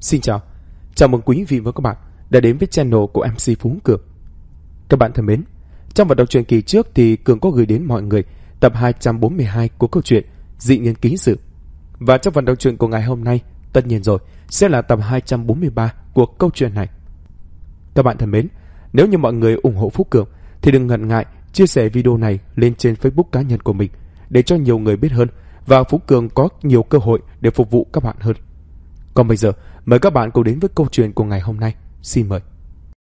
Xin chào, chào mừng quý vị và các bạn đã đến với channel của MC Phú Cường. Các bạn thân mến, trong vận động truyện kỳ trước thì Cường có gửi đến mọi người tập 242 của câu chuyện Dị Nhân Ký Sự. Và trong vận động truyện của ngày hôm nay, tất nhiên rồi, sẽ là tập 243 của câu chuyện này. Các bạn thân mến, nếu như mọi người ủng hộ Phú Cường thì đừng ngần ngại chia sẻ video này lên trên Facebook cá nhân của mình để cho nhiều người biết hơn và Phú Cường có nhiều cơ hội để phục vụ các bạn hơn. Còn bây giờ, mời các bạn cùng đến với câu chuyện của ngày hôm nay. Xin mời.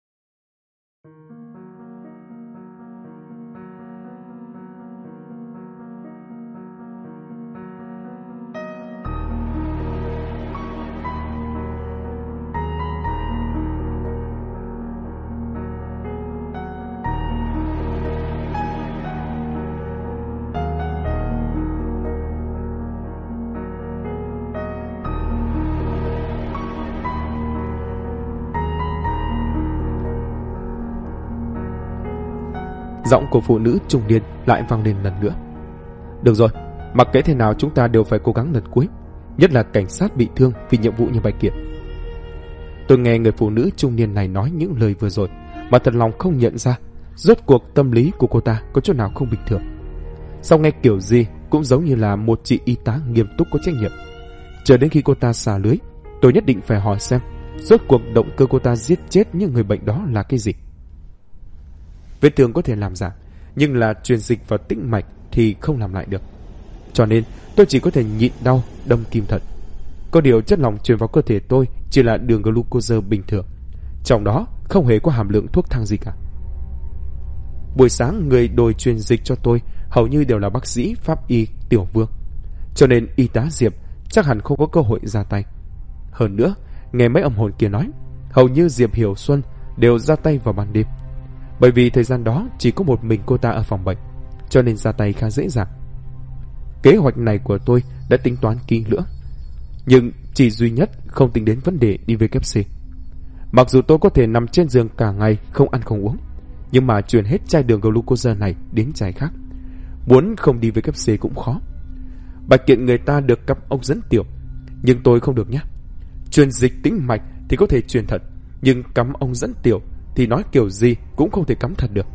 Giọng của phụ nữ trung niên lại vang lên lần nữa. Được rồi, mặc kệ thế nào chúng ta đều phải cố gắng lần cuối, nhất là cảnh sát bị thương vì nhiệm vụ như Bạch Kiệt. Tôi nghe người phụ nữ trung niên này nói những lời vừa rồi mà thật lòng không nhận ra rốt cuộc tâm lý của cô ta có chỗ nào không bình thường. Sau nghe kiểu gì cũng giống như là một chị y tá nghiêm túc có trách nhiệm. Chờ đến khi cô ta xả lưới, tôi nhất định phải hỏi xem rốt cuộc động cơ cô ta giết chết những người bệnh đó là cái gì. Vết thương có thể làm giảm, nhưng là truyền dịch vào tĩnh mạch thì không làm lại được. Cho nên tôi chỉ có thể nhịn đau đâm kim thật. Có điều chất lỏng truyền vào cơ thể tôi chỉ là đường glucose bình thường, trong đó không hề có hàm lượng thuốc thang gì cả. Buổi sáng người đồi truyền dịch cho tôi hầu như đều là bác sĩ pháp y Tiểu Vương, cho nên y tá Diệp chắc hẳn không có cơ hội ra tay. Hơn nữa, nghe mấy âm hồn kia nói, hầu như Diệp Hiểu Xuân đều ra tay vào ban đêm. Bởi vì thời gian đó chỉ có một mình cô ta ở phòng bệnh, cho nên ra tay khá dễ dàng. Kế hoạch này của tôi đã tính toán kỹ lưỡng, nhưng chỉ duy nhất không tính đến vấn đề đi WC. Mặc dù tôi có thể nằm trên giường cả ngày không ăn không uống, nhưng mà truyền hết chai đường glucose này đến chai khác, muốn không đi WC cũng khó. Bạch Kiện người ta được cắm ống dẫn tiểu, nhưng tôi không được nhé. Truyền dịch tĩnh mạch thì có thể truyền thật, nhưng cắm ống dẫn tiểu thì nói kiểu gì cũng không thể cắm thật được.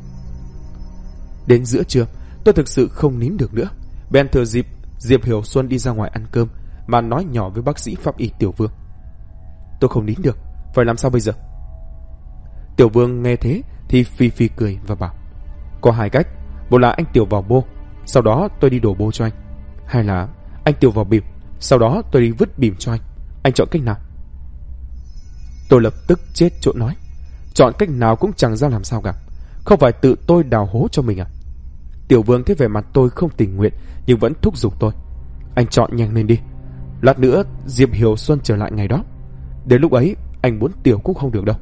Đến giữa trưa, tôi thực sự không nín được nữa, bèn thừa dịp Diệp Hiểu Xuân đi ra ngoài ăn cơm mà nói nhỏ với bác sĩ pháp y Tiểu Vương. Tôi không nín được, phải làm sao bây giờ? Tiểu Vương nghe thế thì phi phi cười và bảo, có hai cách, một là anh Tiểu vào bô, sau đó tôi đi đổ bô cho anh, hay là anh Tiểu vào bìm, sau đó tôi đi vứt bìm cho anh chọn cách nào? Tôi lập tức chết chỗ nói, chọn cách nào cũng chẳng ra làm sao cả, không phải tự tôi đào hố cho mình à? Tiểu Vương thấy vẻ mặt tôi không tình nguyện nhưng vẫn thúc giục tôi, anh chọn nhanh lên đi, lát nữa Diệp Hiểu Xuân trở lại ngày đó, đến lúc ấy anh muốn tiểu cũng không được đâu.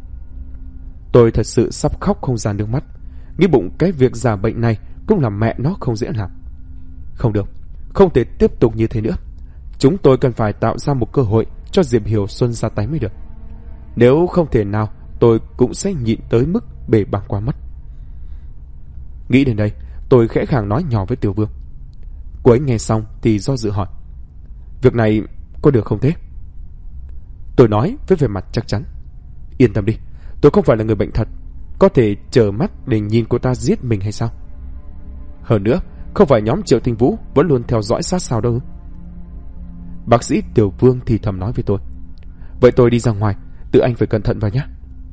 Tôi thật sự sắp khóc không ra nước mắt, nghĩ bụng cái việc giả bệnh này cũng là mẹ nó không dễ làm. Không được, không thể tiếp tục như thế nữa, chúng tôi cần phải tạo ra một cơ hội cho Diệp Hiểu Xuân ra tay mới được. Nếu không thể nào, tôi cũng sẽ nhịn tới mức bể bàng qua mất. Nghĩ đến đây, tôi khẽ khàng nói nhỏ với Tiểu Vương. Cô ấy nghe xong thì do dự hỏi, việc này có được không thế? Tôi nói với vẻ mặt chắc chắn, yên tâm đi, tôi không phải là người bệnh thật, có thể chờ mắt để nhìn cô ta giết mình hay sao? Hơn nữa, không phải nhóm Triệu Tinh Vũ vẫn luôn theo dõi sát sao đâu. Bác sĩ Tiểu Vương thì thầm nói với tôi, vậy tôi đi ra ngoài, tự anh phải cẩn thận vào nhé.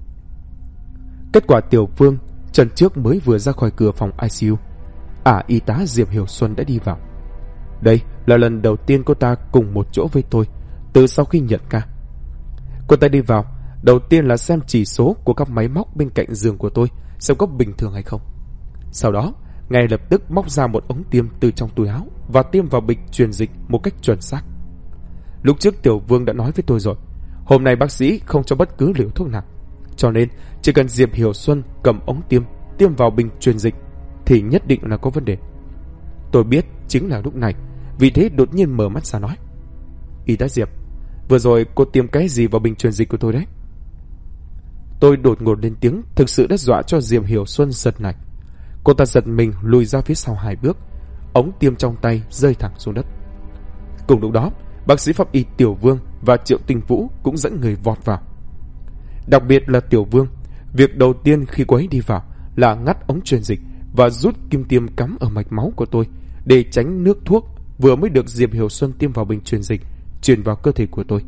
Kết quả Tiểu Vương chân trước mới vừa ra khỏi cửa phòng ICU, y tá Diệp Hiểu Xuân đã đi vào. Đây là lần đầu tiên cô ta cùng một chỗ với tôi từ sau khi nhận ca. Cô ta đi vào, đầu tiên là xem chỉ số của các máy móc bên cạnh giường của tôi xem có bình thường hay không. Sau đó ngay lập tức móc ra một ống tiêm từ trong túi áo và tiêm vào bịch truyền dịch một cách chuẩn xác. Lúc trước Tiểu Vương đã nói với tôi rồi, hôm nay bác sĩ không cho bất cứ liều thuốc nào, cho nên chỉ cần Diệp Hiểu Xuân cầm ống tiêm vào bình truyền dịch thì nhất định là có vấn đề. Tôi biết chính là lúc này, vì thế đột nhiên mở mắt ra nói, y tá Diệp, vừa rồi cô tiêm cái gì vào bình truyền dịch của tôi đấy? Tôi đột ngột lên tiếng thực sự đã dọa cho Diệp Hiểu Xuân giật nảy. Cô ta giật mình lùi ra phía sau 2 bước, ống tiêm trong tay rơi thẳng xuống đất. Cùng lúc đó, bác sĩ pháp y Tiểu Vương và Triệu Tinh Vũ cũng dẫn người vọt vào. Đặc biệt là Tiểu Vương, việc đầu tiên khi cô ấy đi vào là ngắt ống truyền dịch và rút kim tiêm cắm ở mạch máu của tôi để tránh nước thuốc vừa mới được Diệp Hiểu Xuân tiêm vào bình truyền dịch truyền vào cơ thể của tôi.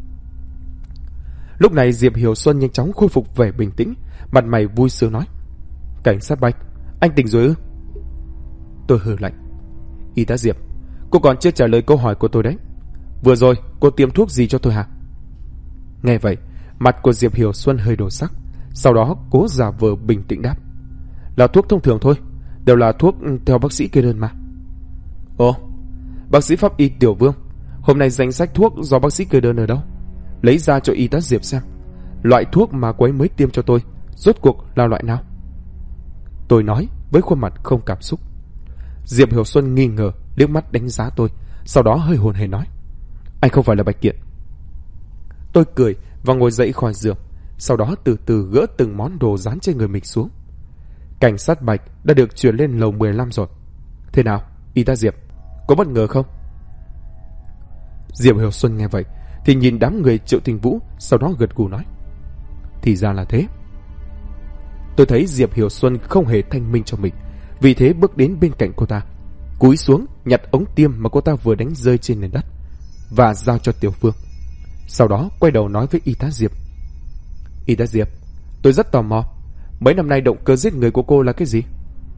Lúc này Diệp Hiểu Xuân nhanh chóng khôi phục vẻ bình tĩnh, mặt mày vui sướng nói: "Cảnh sát Bạch, anh tỉnh rồi ư?" Tôi hừ lạnh: "Y tá Diệp, cô còn chưa trả lời câu hỏi của tôi đấy. Vừa rồi cô tiêm thuốc gì cho tôi hả?" Nghe vậy, mặt của Diệp Hiểu Xuân hơi đổi sắc, sau đó cố giả vờ bình tĩnh đáp: "Là thuốc thông thường thôi, đều là thuốc theo bác sĩ kê đơn mà." "Ồ, bác sĩ pháp y Tiểu Vương, hôm nay danh sách thuốc do bác sĩ kê đơn ở đâu? Lấy ra cho y tá Diệp xem, loại thuốc mà cô ấy mới tiêm cho tôi rốt cuộc là loại nào?" Tôi nói với khuôn mặt không cảm xúc. Diệp Hiểu Xuân nghi ngờ liếc mắt đánh giá tôi, sau đó hơi hồn hển nói: "Anh không phải là Bạch Kiện." Tôi cười và ngồi dậy khỏi giường, sau đó từ từ gỡ từng món đồ dán trên người mình xuống. Cảnh sát Bạch đã được chuyển lên lầu 15 rồi. Thế nào, y tá Diệp, có bất ngờ không? Diệp Hiểu Xuân nghe vậy thì nhìn đám người Triệu Tinh Vũ, sau đó gật gù nói: "Thì ra là thế." Tôi thấy Diệp Hiểu Xuân không hề thanh minh cho mình, vì thế bước đến bên cạnh cô ta, cúi xuống nhặt ống tiêm mà cô ta vừa đánh rơi trên nền đất và giao cho Tiểu Phương. Sau đó quay đầu nói với y tá Diệp: "Y tá Diệp, tôi rất tò mò, mấy năm nay động cơ giết người của cô là cái gì?"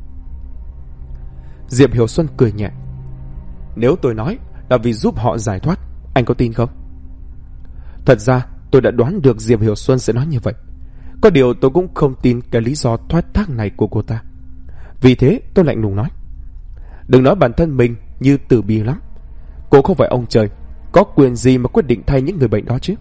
Diệp Hiểu Xuân cười nhẹ: "Nếu tôi nói là vì giúp họ giải thoát, anh có tin không?" Thật ra tôi đã đoán được Diệp Hiểu Xuân sẽ nói như vậy. Có điều tôi cũng không tin cái lý do thoát thác này của cô ta. Vì thế tôi lạnh lùng nói: "Đừng nói bản thân mình như Tử Bi lắm. Cô không phải ông trời, có quyền gì mà quyết định thay những người bệnh đó chứ?"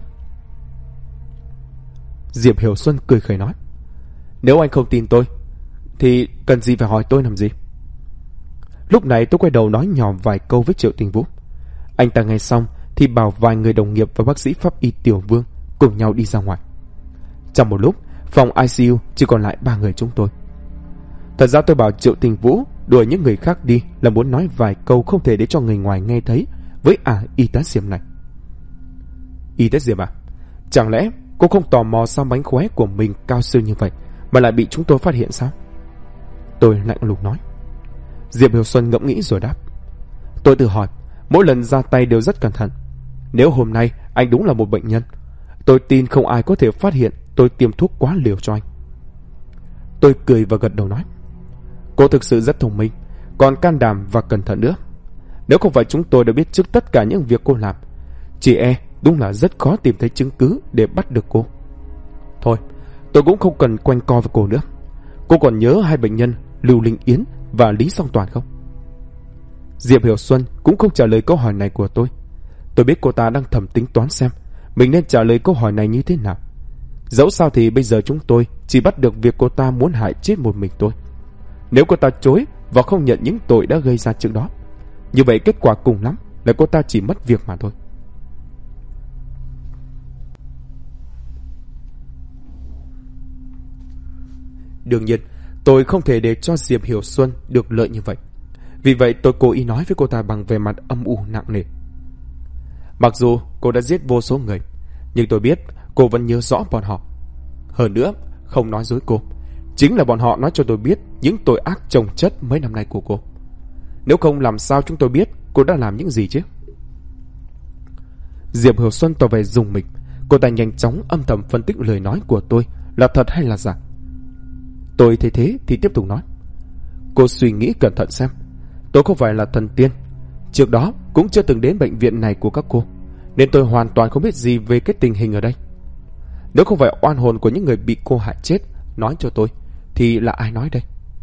Diệp Hiểu Xuân cười khẩy nói: "Nếu anh không tin tôi thì cần gì phải hỏi tôi làm gì?" Lúc này tôi quay đầu nói nhỏ vài câu với Triệu Tinh Vũ. Anh ta nghe xong thì bảo vài người đồng nghiệp và bác sĩ pháp y Tiểu Vương cùng nhau đi ra ngoài. Trong một lúc, phòng ICU chỉ còn lại 3 người chúng tôi. Thật ra tôi bảo Triệu Tinh Vũ đuổi những người khác đi là muốn nói vài câu không thể để cho người ngoài nghe thấy với y tá Diệp này. "Y tá Diệp à, chẳng lẽ cô không tò mò sao bánh khóe của mình cao siêu như vậy mà lại bị chúng tôi phát hiện sao?" Tôi lạnh lùng nói. Diệp Hiểu Xuân ngẫm nghĩ rồi đáp: "Tôi tự hỏi, mỗi lần ra tay đều rất cẩn thận. Nếu hôm nay anh đúng là một bệnh nhân, tôi tin không ai có thể phát hiện tôi tiêm thuốc quá liều cho anh." Tôi cười và gật đầu nói: "Cô thực sự rất thông minh, còn can đảm và cẩn thận nữa. Nếu không phải chúng tôi đã biết trước tất cả những việc cô làm, chỉ đúng là rất khó tìm thấy chứng cứ để bắt được cô. Thôi, tôi cũng không cần quanh co với cô nữa. Cô còn nhớ 2 bệnh nhân Lưu Linh Yến và Lý Song Toàn không?" Diệp Hiểu Xuân cũng không trả lời câu hỏi này của tôi. Tôi biết cô ta đang thầm tính toán xem mình nên trả lời câu hỏi này như thế nào. Dẫu sao thì bây giờ chúng tôi chỉ bắt được việc cô ta muốn hại chết một mình tôi. Nếu cô ta chối và không nhận những tội đã gây ra trước đó, như vậy kết quả cùng lắm là cô ta chỉ mất việc mà thôi. Đương nhiên, tôi không thể để cho Diệp Hiểu Xuân được lợi như vậy. Vì vậy tôi cố ý nói với cô ta bằng vẻ mặt âm u nặng nề: "Mặc dù cô đã giết vô số người, nhưng tôi biết cô vẫn nhớ rõ bọn họ. Hơn nữa, không nói dối cô, chính là bọn họ nói cho tôi biết những tội ác chồng chất mấy năm nay của cô. Nếu không làm sao chúng tôi biết cô đã làm những gì chứ?" Diệp Hiểu Xuân tỏ vẻ rùng mình. Cô ta nhanh chóng âm thầm phân tích lời nói của tôi là thật hay là giả. Tôi thấy thế thì tiếp tục nói: "Cô suy nghĩ cẩn thận xem. Tôi không phải là thần tiên, trước đó cũng chưa từng đến bệnh viện này của các cô, nên tôi hoàn toàn không biết gì về cái tình hình ở đây. Nếu không phải oan hồn của những người bị cô hại chết nói cho tôi, thì là ai nói đây?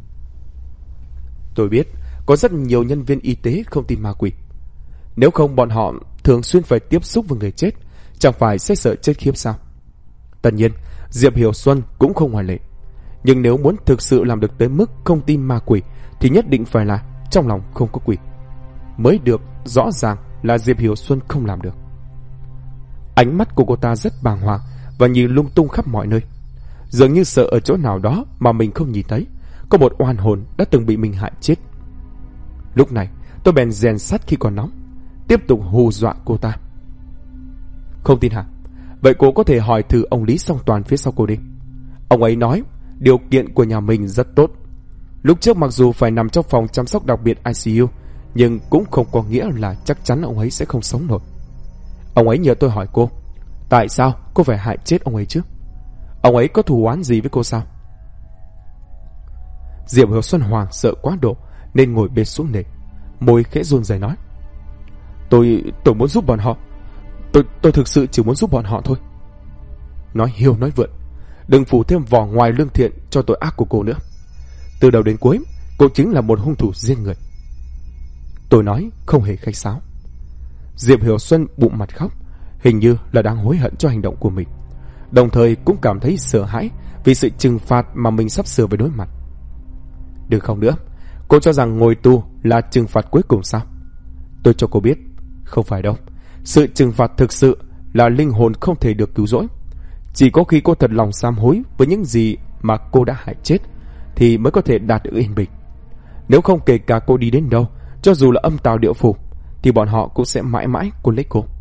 Tôi biết có rất nhiều nhân viên y tế không tin ma quỷ. Nếu không bọn họ thường xuyên phải tiếp xúc với người chết, chẳng phải sẽ sợ chết khiếp sao? Tất nhiên, Diệp Hiểu Xuân cũng không ngoại lệ. Nhưng nếu muốn thực sự làm được tới mức không tin ma quỷ thì nhất định phải là trong lòng không có quỷ. Mới được, rõ ràng là Diệp Hiểu Xuân không làm được." Ánh mắt của cô ta rất bàng hoàng và nhìn lung tung khắp mọi nơi, dường như sợ ở chỗ nào đó mà mình không nhìn thấy có một oan hồn đã từng bị mình hại chết. Lúc này tôi bèn rèn sắt khi còn nóng, tiếp tục hù dọa cô ta: Không tin hả? Vậy cô có thể hỏi thử ông Lý Song Toàn phía sau cô đi. Ông ấy nói điều kiện của nhà mình rất tốt. Lúc trước mặc dù phải nằm trong phòng chăm sóc đặc biệt ICU, nhưng cũng không có nghĩa là chắc chắn ông ấy sẽ không sống nổi. Ông ấy nhờ tôi hỏi cô, tại sao cô phải hại chết ông ấy chứ? Ông ấy có thù oán gì với cô sao? Diệp Hiểu Xuân hoảng sợ quá độ nên ngồi bệt xuống nệm, môi khẽ run rẩy nói, Tôi muốn giúp bọn họ. Tôi thực sự chỉ muốn giúp bọn họ thôi. Nói hiêu nói vượn, đừng phủ thêm vỏ ngoài lương thiện cho tội ác của cô nữa. Từ đầu đến cuối, cô chính là một hung thủ giết người. Tôi nói không hề khách sáo. Diệp Hiểu Xuân bụng mặt khóc, hình như là đang hối hận cho hành động của mình, đồng thời cũng cảm thấy sợ hãi vì sự trừng phạt mà mình sắp sửa phải đối mặt. Đừng không nữa, cô cho rằng ngồi tù là trừng phạt cuối cùng sao? Tôi cho cô biết, không phải đâu. Sự trừng phạt thực sự là linh hồn không thể được cứu rỗi. Chỉ có khi cô thật lòng sám hối với những gì mà cô đã hại chết thì mới có thể đạt được yên bình. Nếu không, kể cả cô đi đến đâu, cho dù là âm tào địa phủ, thì bọn họ cũng sẽ mãi mãi cuốn lấy cô.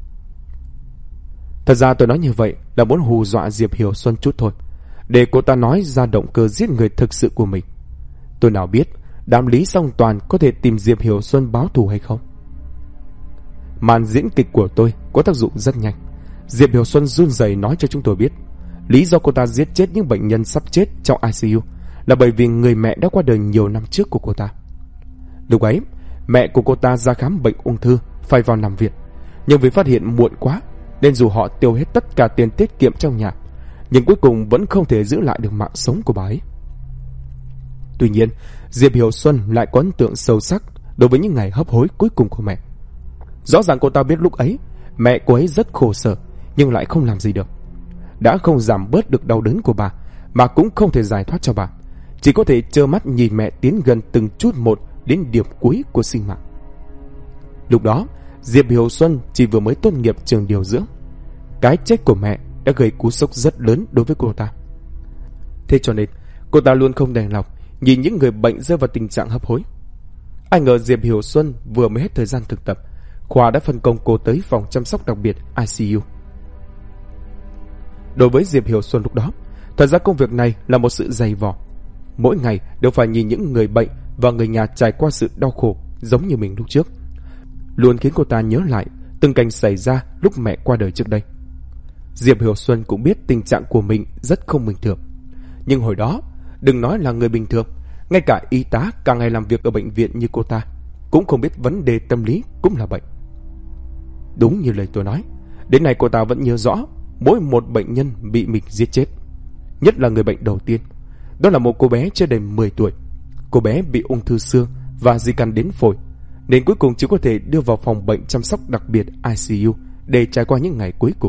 Thật ra tôi nói như vậy là muốn hù dọa Diệp Hiểu Xuân chút thôi, để cô ta nói ra động cơ giết người thực sự của mình. Tôi nào biết đám Lý Song Toàn có thể tìm Diệp Hiểu Xuân báo thù hay không. Màn diễn kịch của tôi có tác dụng rất nhanh. Diệp Hiểu Xuân run rẩy nói cho chúng tôi biết, lý do cô ta giết chết những bệnh nhân sắp chết trong ICU là bởi vì người mẹ đã qua đời nhiều năm trước của cô ta. Lúc ấy, mẹ của cô ta ra khám bệnh ung thư, phải vào nằm viện, nhưng vì phát hiện muộn quá nên dù họ tiêu hết tất cả tiền tiết kiệm trong nhà, nhưng cuối cùng vẫn không thể giữ lại được mạng sống của bà ấy. Tuy nhiên, Diệp Hiểu Xuân lại có ấn tượng sâu sắc đối với những ngày hấp hối cuối cùng của mẹ. Rõ ràng cô ta biết lúc ấy mẹ cô ấy rất khổ sở, nhưng lại không làm gì được. Đã không giảm bớt được đau đớn của bà, mà cũng không thể giải thoát cho bà, chỉ có thể trơ mắt nhìn mẹ tiến gần từng chút một đến điểm cuối của sinh mạng. Lúc đó, Diệp Hiểu Xuân chỉ vừa mới tốt nghiệp trường điều dưỡng. Cái chết của mẹ đã gây cú sốc rất lớn đối với cô ta. Thế cho nên, cô ta luôn không đành lòng nhìn những người bệnh rơi vào tình trạng hấp hối. Ai ngờ Diệp Hiểu Xuân vừa mới hết thời gian thực tập, khoa đã phân công cô tới phòng chăm sóc đặc biệt ICU. Đối với Diệp Hiểu Xuân lúc đó, thật ra công việc này là một sự dày vò. Mỗi ngày đều phải nhìn những người bệnh và người nhà trải qua sự đau khổ giống như mình lúc trước, luôn khiến cô ta nhớ lại từng cảnh xảy ra lúc mẹ qua đời trước đây. Diệp Hiểu Xuân cũng biết tình trạng của mình rất không bình thường, nhưng hồi đó đừng nói là người bình thường, ngay cả y tá cả ngày làm việc ở bệnh viện như cô ta cũng không biết vấn đề tâm lý cũng là bệnh. Đúng như lời tôi nói, đến nay cô ta vẫn nhớ rõ mỗi một bệnh nhân bị mình giết chết. Nhất là người bệnh đầu tiên, đó là một cô bé chưa đầy 10 tuổi. Cô bé bị ung thư xương và di căn đến phổi, nên cuối cùng chỉ có thể đưa vào phòng bệnh chăm sóc đặc biệt ICU để trải qua những ngày cuối cùng.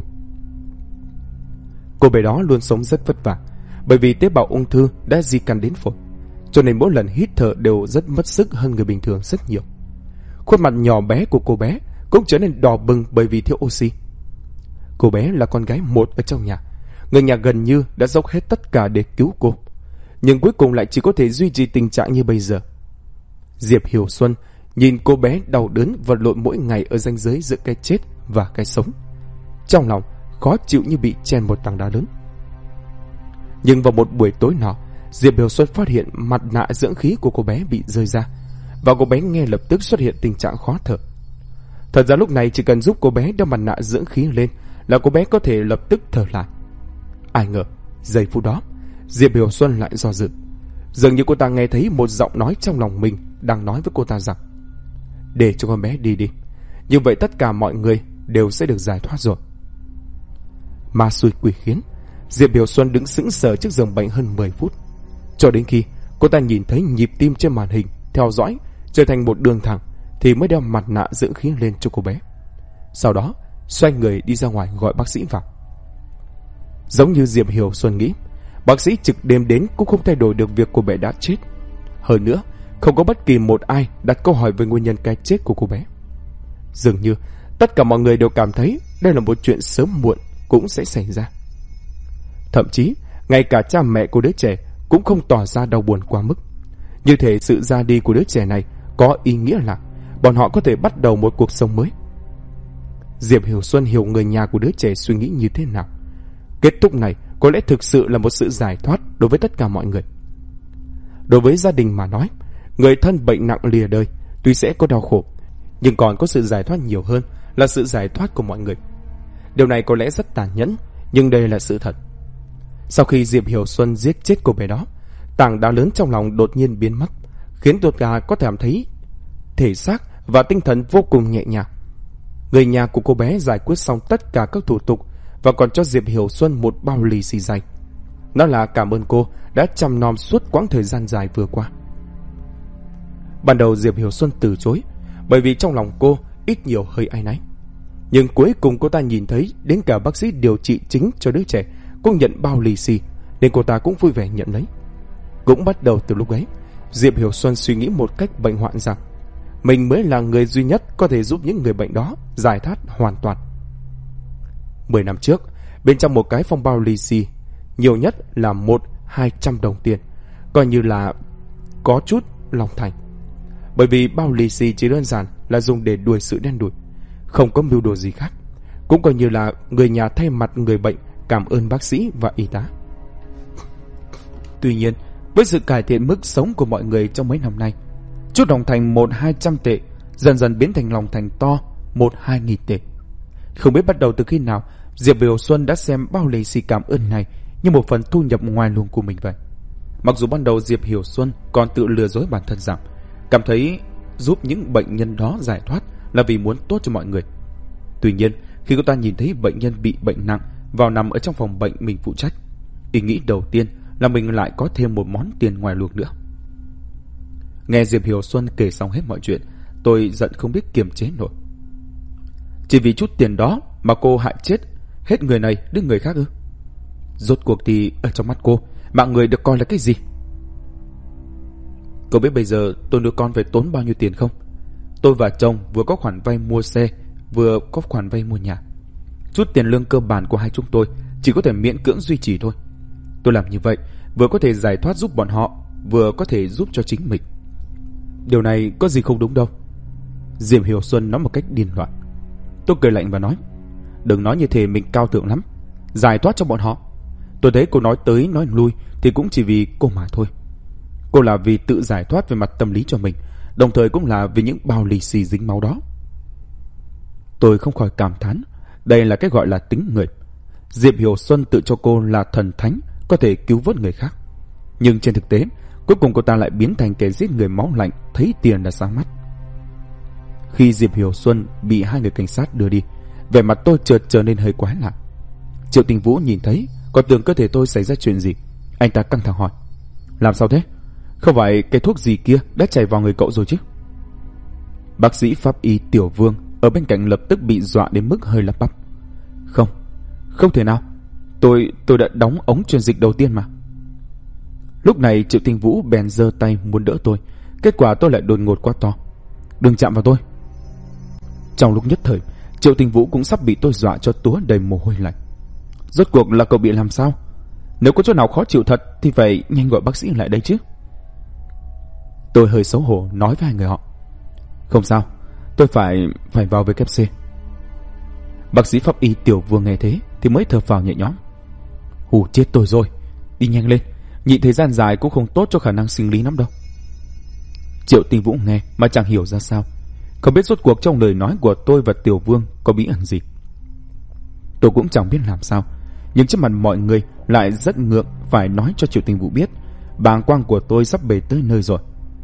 Cô bé đó luôn sống rất vất vả, bởi vì tế bào ung thư đã di căn đến phổi, cho nên mỗi lần hít thở đều rất mất sức hơn người bình thường rất nhiều. Khuôn mặt nhỏ bé của cô bé cũng trở nên đỏ bừng bởi vì thiếu oxy. Cô bé là con gái một ở trong nhà, người nhà gần như đã dốc hết tất cả để cứu cô, nhưng cuối cùng lại chỉ có thể duy trì tình trạng như bây giờ. Diệp Hiểu Xuân nhìn cô bé đau đớn vật lộn mỗi ngày ở ranh giới giữa cái chết và cái sống, trong lòng khó chịu như bị chèn một tảng đá lớn. Nhưng vào một buổi tối nọ, Diệp Hiểu Xuân phát hiện mặt nạ dưỡng khí của cô bé bị rơi ra, và cô bé ngay lập tức xuất hiện tình trạng khó thở. Thật ra lúc này chỉ cần giúp cô bé đeo mặt nạ dưỡng khí lên là cô bé có thể lập tức thở lại. Ai ngờ giây phút đó Diệp Hiểu Xuân lại do dự, dường như cô ta nghe thấy một giọng nói trong lòng mình đang nói với cô ta rằng để cho con bé đi đi, như vậy tất cả mọi người đều sẽ được giải thoát rồi. Ma xui quỷ khiến, Diệp Hiểu Xuân đứng sững sờ trước giường bệnh hơn 10 phút, cho đến khi cô ta nhìn thấy nhịp tim trên màn hình theo dõi trở thành một đường thẳng thì mới đeo mặt nạ dưỡng khí lên cho cô bé. Sau đó xoay người đi ra ngoài gọi bác sĩ vào. Giống như Diệp Hiểu Xuân nghĩ, bác sĩ trực đêm đến cũng không thay đổi được việc cô bé đã chết. Hơn nữa, không có bất kỳ một ai đặt câu hỏi về nguyên nhân cái chết của cô bé. Dường như tất cả mọi người đều cảm thấy đây là một chuyện sớm muộn cũng sẽ xảy ra. Thậm chí ngay cả cha mẹ của đứa trẻ cũng không tỏ ra đau buồn quá mức, như thể sự ra đi của đứa trẻ này có ý nghĩa là bọn họ có thể bắt đầu một cuộc sống mới. Diệp Hiểu Xuân hiểu người nhà của đứa trẻ suy nghĩ như thế nào. Kết thúc này có lẽ thực sự là một sự giải thoát đối với tất cả mọi người. Đối với gia đình mà nói, người thân bệnh nặng lìa đời tuy sẽ có đau khổ, nhưng còn có sự giải thoát nhiều hơn là sự giải thoát của mọi người. Điều này có lẽ rất tàn nhẫn, nhưng đây là sự thật. Sau khi Diệp Hiểu Xuân giết chết cô bé đó, tảng đá lớn trong lòng đột nhiên biến mất, khiến tôi có cảm thấy thể xác và tinh thần vô cùng nhẹ nhàng. Người nhà của cô bé giải quyết xong tất cả các thủ tục và còn cho Diệp Hiểu Xuân một bao lì xì dày. Nó là cảm ơn cô đã chăm nom suốt quãng thời gian dài vừa qua. Ban đầu Diệp Hiểu Xuân từ chối, bởi vì trong lòng cô ít nhiều hơi áy náy. Nhưng cuối cùng cô ta nhìn thấy đến cả bác sĩ điều trị chính cho đứa trẻ cũng nhận bao lì xì, nên cô ta cũng vui vẻ nhận lấy. Cũng bắt đầu từ lúc ấy, Diệp Hiểu Xuân suy nghĩ một cách bệnh hoạn rằng mình mới là người duy nhất có thể giúp những người bệnh đó giải thoát hoàn toàn. 10 năm trước, bên trong một cái phong bao lì xì, nhiều nhất là 100-200 đồng tiền, coi như là có chút lòng thành. Bởi vì bao lì xì chỉ đơn giản là dùng để đuổi sự đen đủi, không có mưu đồ gì khác. Cũng coi như là người nhà thay mặt người bệnh cảm ơn bác sĩ và y tá. Tuy nhiên, với sự cải thiện mức sống của mọi người trong mấy năm nay, chút lòng thành 100-200 tệ dần dần biến thành lòng thành to 1-2 nghìn tệ. Không biết bắt đầu từ khi nào, Diệp Hiểu Xuân đã xem bao lì xì cảm ơn này như một phần thu nhập ngoài luồng của mình vậy. Mặc dù ban đầu Diệp Hiểu Xuân còn tự lừa dối bản thân rằng cảm thấy giúp những bệnh nhân đó giải thoát là vì muốn tốt cho mọi người. Tuy nhiên, khi cô ta nhìn thấy bệnh nhân bị bệnh nặng vào nằm ở trong phòng bệnh mình phụ trách, ý nghĩ đầu tiên là mình lại có thêm một món tiền ngoài luồng nữa. Nghe Diệp Hiểu Xuân kể xong hết mọi chuyện, tôi giận không biết kiềm chế nổi. Chỉ vì chút tiền đó mà cô hại chết hết người này đến người khác ư? Rốt cuộc thì ở trong mắt cô, mạng người được coi là cái gì? Cô biết bây giờ tôi nuôi con phải tốn bao nhiêu tiền không? Tôi và chồng vừa có khoản vay mua xe, vừa có khoản vay mua nhà. Chút tiền lương cơ bản của hai chúng tôi chỉ có thể miễn cưỡng duy trì thôi. Tôi làm như vậy vừa có thể giải thoát giúp bọn họ, vừa có thể giúp cho chính mình. Điều này có gì không đúng đâu. Diệp Hiểu Xuân nói một cách điên loạn. Tôi cười lạnh và nói, đừng nói như thế, mình cao thượng lắm. Giải thoát cho bọn họ. Tôi thấy cô nói tới nói lui thì cũng chỉ vì cô mà thôi. Cô là vì tự giải thoát về mặt tâm lý cho mình, đồng thời cũng là vì những bao lì xì dính máu đó. Tôi không khỏi cảm thán, đây là cái gọi là tính người. Diệp Hiểu Xuân tự cho cô là thần thánh, có thể cứu vớt người khác. Nhưng trên thực tế, cuối cùng cô ta lại biến thành kẻ giết người máu lạnh, thấy tiền là sáng mắt. Khi Diệp Hiểu Xuân bị hai người cảnh sát đưa đi, vẻ mặt tôi chợt trở nên hơi quái lạ. Triệu Tình Vũ nhìn thấy, còn tưởng cơ thể tôi xảy ra chuyện gì. Anh ta căng thẳng hỏi, làm sao thế? Không phải cái thuốc gì kia đã chảy vào người cậu rồi chứ? Bác sĩ pháp y Tiểu Vương ở bên cạnh lập tức bị dọa đến mức hơi lắp bắp. Không thể nào. Tôi đã đóng ống truyền dịch đầu tiên mà. Lúc này Triệu Tình Vũ bèn giơ tay muốn đỡ tôi, kết quả tôi lại đột ngột quá to. Đừng chạm vào tôi. Trong lúc nhất thời, Triệu Tình Vũ cũng sắp bị tôi dọa cho túa đầy mồ hôi lạnh. Rốt cuộc là cậu bị làm sao? Nếu có chỗ nào khó chịu thật thì phải nhanh gọi bác sĩ lại đây chứ. Tôi hơi xấu hổ nói với hai người họ, không sao, tôi phải vào WC. Bác sĩ pháp y Tiểu Vương nghe thế thì mới thở phào nhẹ nhõm. Hù chết tôi rồi, đi nhanh lên, nhịn thời gian dài cũng không tốt cho khả năng sinh lý lắm đâu. Triệu Tình Vũ nghe mà chẳng hiểu ra sao, không biết rốt cuộc trong lời nói của tôi và Tiểu Vương có bí ẩn gì. Tôi cũng chẳng biết làm sao, nhưng trước mặt mọi người lại rất ngượng phải nói cho Triệu Tình Vũ biết bàng quang của tôi sắp bể tới nơi rồi.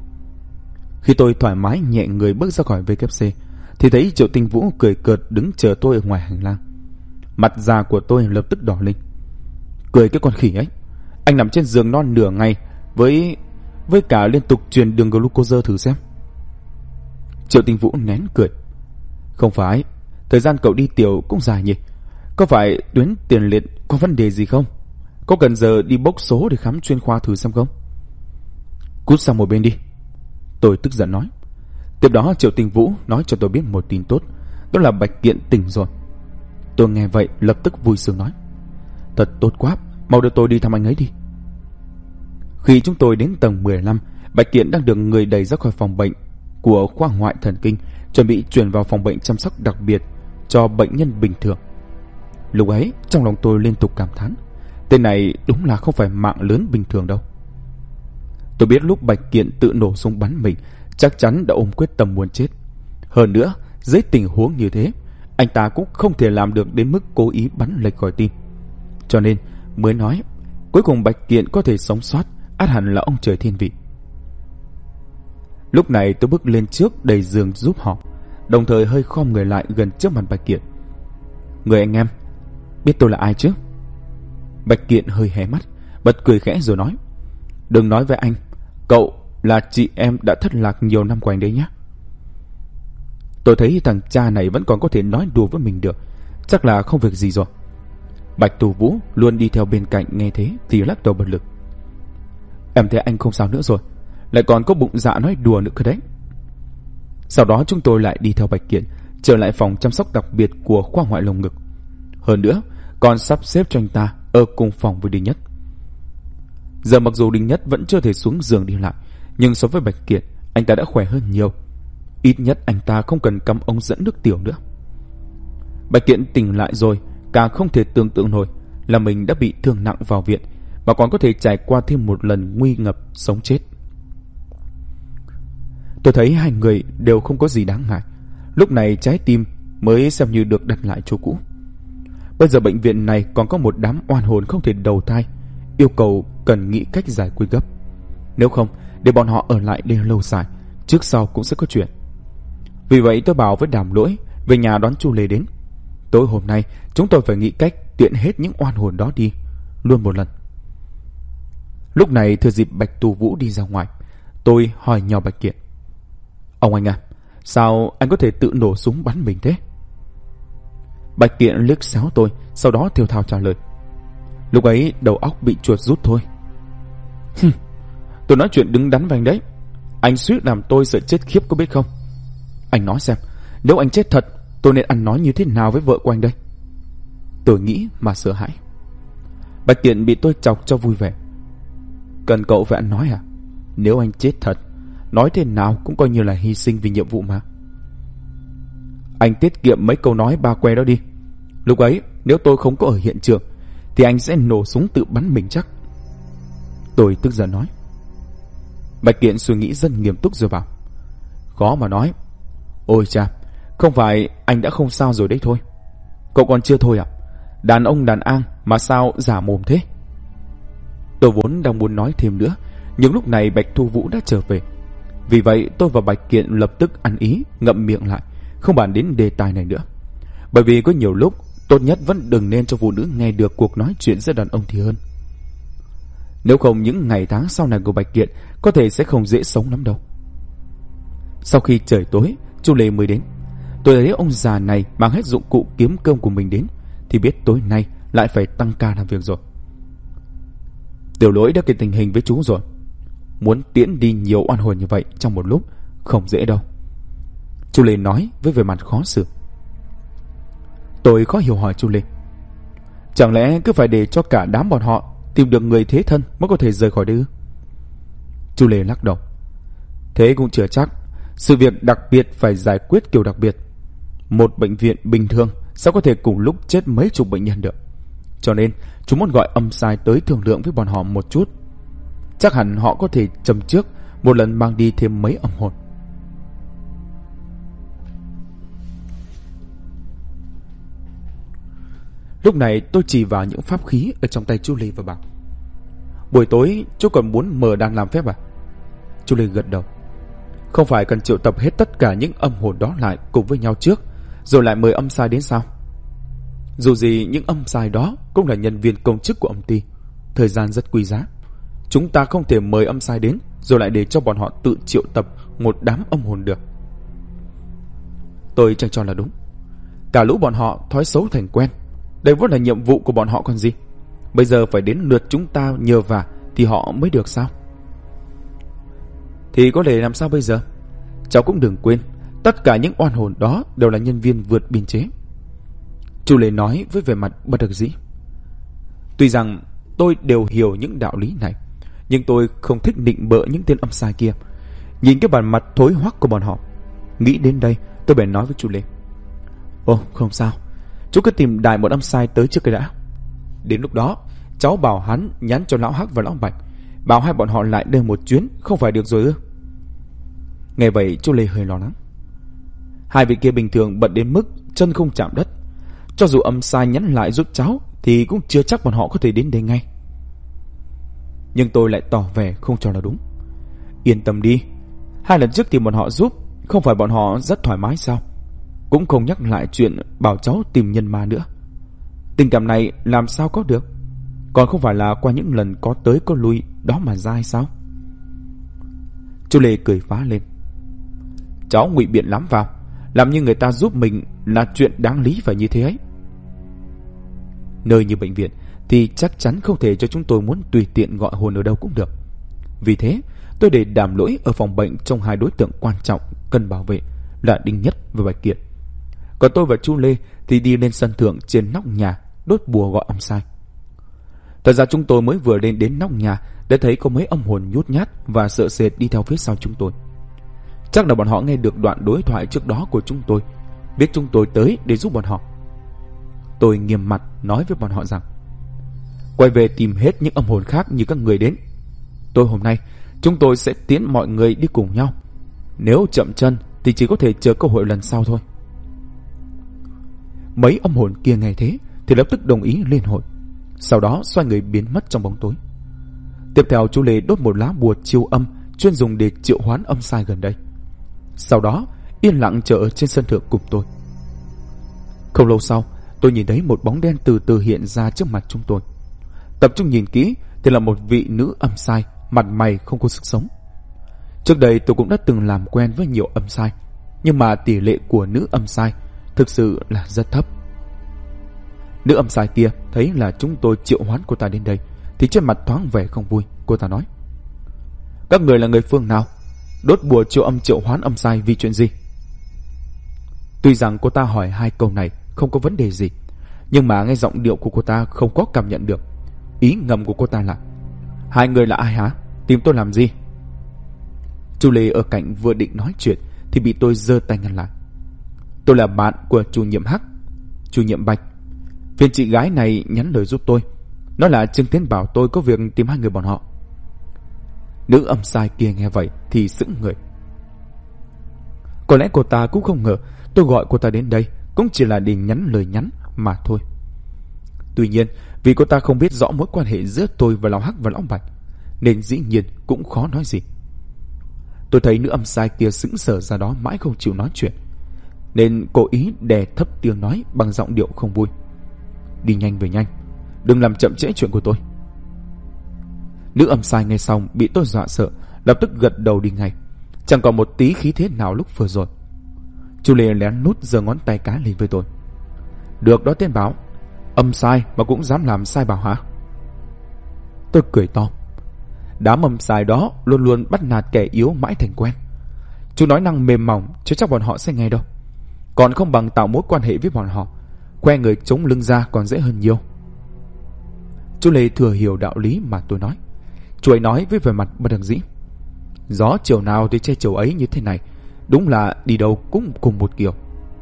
Khi tôi thoải mái nhẹ người bước ra khỏi WC thì thấy Triệu Tình Vũ cười cợt đứng chờ tôi ở ngoài hành lang. Mặt già của tôi lập tức đỏ lên. Cười cái con khỉ ấy, anh nằm trên giường non nửa ngày với cả liên tục truyền đường glucose thử xem. Triệu Tình Vũ nén cười. Không phải, thời gian cậu đi tiểu cũng dài nhỉ? Có phải tuyến tiền liệt có vấn đề gì không? Có cần giờ đi bốc số để khám chuyên khoa thử xem không? Cút sang một bên đi, tôi tức giận nói. Tiếp đó Triệu Tình Vũ nói cho tôi biết một tin tốt, đó là Bạch Kiện tỉnh rồi. Tôi nghe vậy lập tức vui sướng nói, thật tốt quá, mau đưa tôi đi thăm anh ấy đi. Khi chúng tôi đến tầng 15, Bạch Kiện đang được người đẩy ra khỏi phòng bệnh của khoa ngoại thần kinh, chuẩn bị chuyển vào phòng bệnh chăm sóc đặc biệt cho bệnh nhân bình thường. Lúc ấy trong lòng tôi liên tục cảm thán, tên này đúng là không phải mạng lớn bình thường đâu. Tôi biết lúc Bạch Kiện tự nổ súng bắn mình, chắc chắn đã ôm quyết tâm muốn chết. Hơn nữa, dưới tình huống như thế, anh ta cũng không thể làm được đến mức cố ý bắn lệch khỏi tim. Cho nên mới nói cuối cùng Bạch Kiện có thể sống sót, ắt hẳn là ông trời thiên vị. Lúc này tôi bước lên trước đầy giường giúp họ, đồng thời hơi khom người lại gần trước mặt Bạch Kiện. Người anh em, biết tôi là ai chứ? Bạch Kiện hơi hé mắt, bật cười khẽ rồi nói, đừng nói với anh, cậu là chị em đã thất lạc nhiều năm của anh đấy nhé. Tôi thấy thằng cha này vẫn còn có thể nói đùa với mình được, chắc là không việc gì rồi. Bạch Tu Vũ luôn đi theo bên cạnh nghe thế thì lắc đầu bất lực. Em thấy anh không sao nữa rồi, lại còn có bụng dạ nói đùa nữa cơ đấy. Sau đó chúng tôi lại đi theo Bạch Kiện trở lại phòng chăm sóc đặc biệt của khoa ngoại lồng ngực. Hơn nữa còn sắp xếp cho anh ta ở cùng phòng với Đinh Nhất. Giờ mặc dù Đinh Nhất vẫn chưa thể xuống giường đi lại, nhưng so với Bạch Kiện, anh ta đã khỏe hơn nhiều. Ít nhất anh ta không cần cắm ống dẫn nước tiểu nữa. Bạch Kiện tỉnh lại rồi, càng không thể tưởng tượng nổi là mình đã bị thương nặng vào viện, mà còn có thể trải qua thêm một lần nguy ngập sống chết. Tôi thấy hai người đều không có gì đáng ngại. Lúc này trái tim mới xem như được đặt lại chỗ cũ. Bây giờ bệnh viện này còn có một đám oan hồn không thể đầu thai, yêu cầu cần nghĩ cách giải quyết gấp. Nếu không, để bọn họ ở lại đây lâu dài, trước sau cũng sẽ có chuyện. Vì vậy tôi bảo với Đàm Lỗi về nhà đón Chu Lê đến. Tối hôm nay chúng tôi phải nghĩ cách tiện hết những oan hồn đó đi luôn một lần. Lúc này thừa dịp Bạch Tu Vũ đi ra ngoài, tôi hỏi nhỏ Bạch Kiện, ông anh à, sao anh có thể tự nổ súng bắn mình thế? Bạch Kiện liếc xéo tôi, sau đó thều thào trả lời, lúc ấy đầu óc bị chuột rút thôi. Tôi nói chuyện đứng đắn với anh đấy, anh suýt làm tôi sợ chết khiếp có biết không? Anh nói xem, nếu anh chết thật, tôi nên ăn nói như thế nào với vợ của anh đây? Tôi nghĩ mà sợ hãi. Bạch Kiện bị tôi chọc cho vui vẻ. Cần cậu phải ăn nói à? Nếu anh chết thật, nói thế nào cũng coi như là hy sinh vì nhiệm vụ mà. Anh tiết kiệm mấy câu nói ba que đó đi. Lúc ấy nếu tôi không có ở hiện trường thì anh sẽ nổ súng tự bắn mình chắc. Tôi tức giận nói. Bạch Kiện suy nghĩ rất nghiêm túc rồi bảo, khó mà nói. Ôi cha, không phải anh đã không sao rồi đấy thôi. Cậu còn chưa thôi à? Đàn ông đàn an mà sao giả mồm thế? Tôi vốn đang muốn nói thêm nữa, nhưng lúc này Bạch Thu Vũ đã trở về. Vì vậy tôi và Bạch Kiện lập tức ăn ý, ngậm miệng lại, không bàn đến đề tài này nữa. Bởi vì có nhiều lúc tốt nhất vẫn đừng nên cho phụ nữ nghe được cuộc nói chuyện giữa đàn ông thì hơn. Nếu không những ngày tháng sau này của Bạch Kiện có thể sẽ không dễ sống lắm đâu. Sau khi trời tối, Chu Lê mới đến. Tôi thấy ông già này mang hết dụng cụ kiếm cơm của mình đến, thì biết tối nay lại phải tăng ca làm việc rồi. Tiểu Lỗi đã kể tình hình với chú rồi. Muốn tiễn đi nhiều oan hồn như vậy trong một lúc không dễ đâu, Chu Lê nói với vẻ mặt khó xử. Tôi khó hiểu hỏi Chu Lê, chẳng lẽ cứ phải để cho cả đám bọn họ tìm được người thế thân mới có thể rời khỏi đây ư? Chu Lê lắc đầu. Thế cũng chưa chắc. Sự việc đặc biệt phải giải quyết kiểu đặc biệt. Một bệnh viện bình thường sao có thể cùng lúc chết mấy chục bệnh nhân được? Cho nên chúng muốn gọi âm sai tới thương lượng với bọn họ một chút. Chắc hẳn họ có thể châm trước một lần mang đi thêm mấy âm hồn. Lúc này tôi chỉ vào những pháp khí ở trong tay Chu Lê và bảo, buổi tối chú còn muốn mở đàn làm phép à? Chu Lê gật đầu. Không phải cần triệu tập hết tất cả những âm hồn đó lại cùng với nhau trước, rồi lại mời âm sai đến sao? Dù gì những âm sai đó cũng là nhân viên công chức của âm ty, thời gian rất quý giá. Chúng ta không thể mời âm sai đến rồi lại để cho bọn họ tự triệu tập một đám âm hồn được. Tôi chẳng cho là đúng. Cả lũ bọn họ thói xấu thành quen. Đây vốn là nhiệm vụ của bọn họ còn gì. Bây giờ phải đến lượt chúng ta nhờ vả thì họ mới được sao? Thì có thể làm sao bây giờ? Cháu cũng đừng quên, tất cả những oan hồn đó đều là nhân viên vượt biên chế. Chu Lê nói với vẻ mặt bất đắc dĩ. Tuy rằng tôi đều hiểu những đạo lý này, nhưng tôi không thích nịnh bợ những tên âm sai kia. Nhìn cái bản mặt thối hoắc của bọn họ, nghĩ đến đây tôi bèn nói với Chu Lê, Ồ, không sao, chú cứ tìm đại một âm sai tới trước cái đã. Đến lúc đó cháu bảo hắn nhắn cho lão Hắc và lão Bạch, bảo hai bọn họ lại đây một chuyến, không phải được rồi ư? Nghe vậy chú Lê hơi lo lắng. Hai vị kia bình thường bận đến mức chân không chạm đất, cho dù âm sai nhắn lại giúp cháu thì cũng chưa chắc bọn họ có thể đến đây ngay. Nhưng tôi lại tỏ vẻ không cho là đúng. Yên tâm đi, 2 lần trước tìm bọn họ giúp, không phải bọn họ rất thoải mái sao? Cũng không nhắc lại chuyện bảo cháu tìm nhân ma nữa. Tình cảm này làm sao có được? Còn không phải là qua những lần có tới có lui đó mà ra hay sao? Chú Lê cười phá lên. Cháu ngụy biện lắm vào, làm như người ta giúp mình là chuyện đáng lý phải như thế ấy. Nơi như bệnh viện thì chắc chắn không thể cho chúng tôi muốn tùy tiện gọi hồn ở đâu cũng được. Vì thế tôi để Đàm Lỗi ở phòng bệnh trong 2 đối tượng quan trọng cần bảo vệ là Đinh Nhất và Bạch Kiệt. Còn tôi và chú Lê thì đi lên sân thượng trên nóc nhà đốt bùa gọi âm sai. Thật ra chúng tôi mới vừa lên đến nóc nhà đã thấy có mấy âm hồn nhút nhát và sợ sệt đi theo phía sau chúng tôi. Chắc là bọn họ nghe được đoạn đối thoại trước đó của chúng tôi, biết chúng tôi tới để giúp bọn họ. Tôi nghiêm mặt nói với bọn họ rằng quay về tìm hết những âm hồn khác như các người đến. Tối hôm nay chúng tôi sẽ tiến mọi người đi cùng nhau. Nếu chậm chân thì chỉ có thể chờ cơ hội lần sau thôi. Mấy âm hồn kia nghe thế thì lập tức đồng ý liên hội, sau đó xoay người biến mất trong bóng tối. Tiếp theo chú Lê đốt một lá bùa chiêu âm chuyên dùng để triệu hoán âm sai gần đây. Sau đó yên lặng chờ ở trên sân thượng cùng tôi. Không lâu sau, tôi nhìn thấy một bóng đen từ từ hiện ra trước mặt chúng tôi. Tập trung nhìn kỹ thì là một vị nữ âm sai, mặt mày không có sức sống. Trước đây tôi cũng đã từng làm quen với nhiều âm sai, nhưng mà tỷ lệ của nữ âm sai thực sự là rất thấp. Nữ âm sai kia thấy là chúng tôi triệu hoán cô ta đến đây thì trên mặt thoáng vẻ không vui. Cô ta nói: các người là người phương nào? Đốt bùa triệu âm triệu hoán âm sai vì chuyện gì? Tuy rằng cô ta hỏi 2 câu này không có vấn đề gì, nhưng mà nghe giọng điệu của cô ta không có cảm nhận được. Ý ngầm của cô ta là: 2 người là ai hả? Tìm tôi làm gì? Chú Lê ở cạnh vừa định nói chuyện thì bị tôi giơ tay ngăn lại. Tôi là bạn của chủ nhiệm Hắc, chủ nhiệm Bạch. Phiền chị gái này nhắn lời giúp tôi, nói là Trương Tiến bảo tôi có việc tìm 2 người bọn họ. Nữ âm sai kia nghe vậy thì sững người. Có lẽ cô ta cũng không ngờ tôi gọi cô ta đến đây cũng chỉ là để nhắn lời nhắn mà thôi. Tuy nhiên vì cô ta không biết rõ mối quan hệ giữa tôi và lão Hắc và lão Bạch, nên dĩ nhiên cũng khó nói gì. Tôi thấy nữ âm sai kia sững sờ ra đó mãi không chịu nói chuyện, nên cố ý đè thấp tiếng nói bằng giọng điệu không vui: đi nhanh về nhanh, đừng làm chậm trễ chuyện của tôi. Nữ âm sai nghe xong bị tôi dọa sợ, lập tức gật đầu đi ngay, chẳng còn một tí khí thế nào lúc vừa rồi. Chú Lê lén lút giơ ngón tay cái lên với tôi: được đó tên báo, âm sai mà cũng dám làm sai bảo hả? Tôi cười to: đám âm sai đó luôn luôn bắt nạt kẻ yếu mãi thành quen. Chú nói năng mềm mỏng chứ chắc bọn họ sẽ nghe đâu. Còn không bằng tạo mối quan hệ với bọn họ, khoe người chống lưng ra còn dễ hơn nhiều. Chú Lê thừa hiểu đạo lý mà tôi nói. Chú ấy nói với vẻ mặt bất đắc dĩ: gió chiều nào thì che chiều ấy như thế này, đúng là đi đâu cũng cùng một kiểu.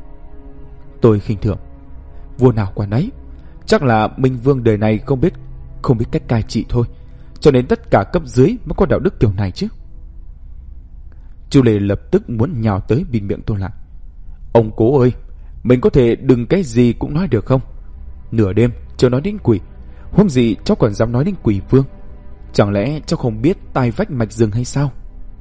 Tôi khinh thường: vua nào quan ấy, chắc là Minh Vương đời này không biết cách cai trị thôi, cho nên tất cả cấp dưới mới có đạo đức kiểu này chứ. Chú Lê lập tức muốn nhào tới bịt miệng tôi lại: ông cố ơi, mình có thể đừng cái gì cũng nói được không? Nửa đêm chưa nói đến quỷ, huống gì cháu còn dám nói đến quỷ vương? Chẳng lẽ cháu không biết tai vách mạch rừng hay sao?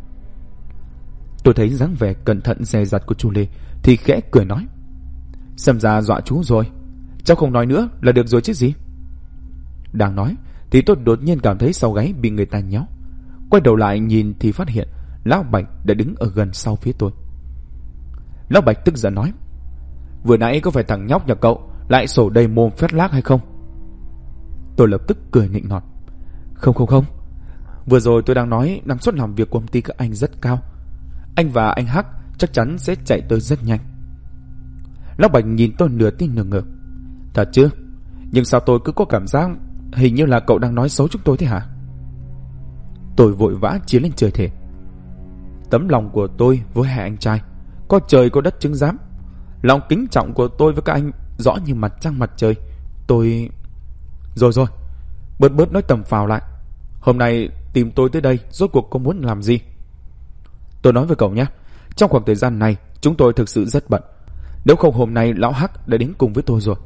Tôi thấy dáng vẻ cẩn thận dè dặt của chú Lê thì khẽ cười nói: xem ra dọa chú rồi, cháu không nói nữa là được rồi chứ gì. Đang nói thì tôi đột nhiên cảm thấy sau gáy bị người ta nhéo. Quay đầu lại nhìn thì phát hiện lão Bạch đã đứng ở gần sau phía tôi. Lão Bạch tức giận nói: vừa nãy có phải thằng nhóc nhà cậu lại sổ đầy mồm phét lác hay không? Tôi lập tức cười nịnh nọt: không, vừa rồi tôi đang nói năng suất làm việc của công ty các anh rất cao, anh và anh Hắc chắc chắn sẽ chạy tới rất nhanh. Lão Bạch nhìn tôi nửa tin nửa ngờ: thật chứ? Nhưng sao tôi cứ có cảm giác hình như là cậu đang nói xấu chúng tôi thế hả? Tôi vội vã chiến lên trời thề: tấm lòng của tôi với hai anh trai, có trời có đất chứng giám, Lòng kính trọng của tôi với các anh rõ như mặt trăng mặt trời. Tôi... Rồi, bớt nói tầm phào lại. Hôm nay tìm tôi tới đây rốt cuộc có muốn làm gì? Tôi nói với cậu nhé, trong khoảng thời gian này chúng tôi thực sự rất bận. Nếu không hôm nay lão Hắc đã đến cùng với tôi rồi.